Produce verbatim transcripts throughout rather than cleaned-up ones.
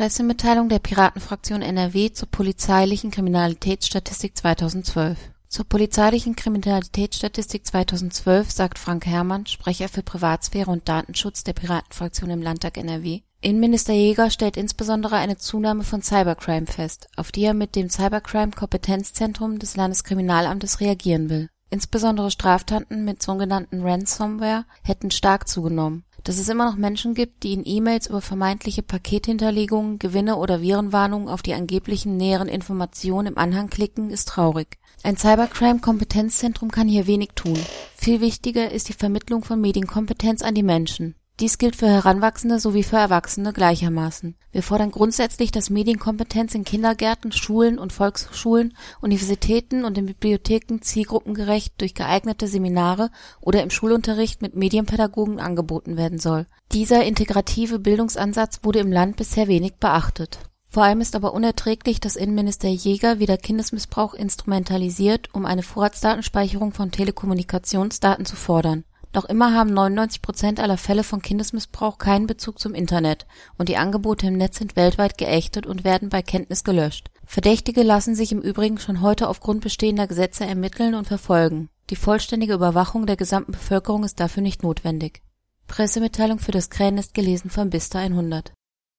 Pressemitteilung der Piratenfraktion N R W zur polizeilichen Kriminalitätsstatistik zweitausendzwölf. Zur polizeilichen Kriminalitätsstatistik zweitausendzwölf sagt Frank Herrmann, Sprecher für Privatsphäre und Datenschutz der Piratenfraktion im Landtag N R W. Innenminister Jäger stellt insbesondere eine Zunahme von Cybercrime fest, auf die er mit dem Cybercrime-Kompetenzzentrum des Landeskriminalamtes reagieren will. Insbesondere Straftaten mit sogenannten Ransomware hätten stark zugenommen. Dass es immer noch Menschen gibt, die in E-Mails über vermeintliche Pakethinterlegungen, Gewinne oder Virenwarnungen auf die angeblichen näheren Informationen im Anhang klicken, ist traurig. Ein Cybercrime-Kompetenzzentrum kann hier wenig tun. Viel wichtiger ist die Vermittlung von Medienkompetenz an die Menschen. Dies gilt für Heranwachsende sowie für Erwachsene gleichermaßen. Wir fordern grundsätzlich, dass Medienkompetenz in Kindergärten, Schulen und Volksschulen, Universitäten und in Bibliotheken zielgruppengerecht durch geeignete Seminare oder im Schulunterricht mit Medienpädagogen angeboten werden soll. Dieser integrative Bildungsansatz wurde im Land bisher wenig beachtet. Vor allem ist aber unerträglich, dass Innenminister Jäger wieder Kindesmissbrauch instrumentalisiert, um eine Vorratsdatenspeicherung von Telekommunikationsdaten zu fordern. Noch immer haben neunundneunzig Prozent aller Fälle von Kindesmissbrauch keinen Bezug zum Internet und die Angebote im Netz sind weltweit geächtet und werden bei Kenntnis gelöscht. Verdächtige lassen sich im Übrigen schon heute aufgrund bestehender Gesetze ermitteln und verfolgen. Die vollständige Überwachung der gesamten Bevölkerung ist dafür nicht notwendig. Pressemitteilung für das Krähennest gelesen von Bista hundert.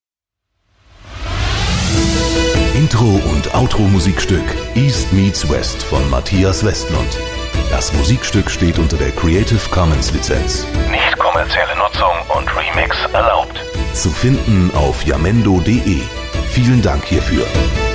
Intro- und Outro-Musikstück East Meets West von Matthias Westmund. Das Musikstück steht unter der Creative Commons Lizenz. Nicht kommerzielle Nutzung und Remix erlaubt. Zu finden auf jamendo punkt de. Vielen Dank hierfür.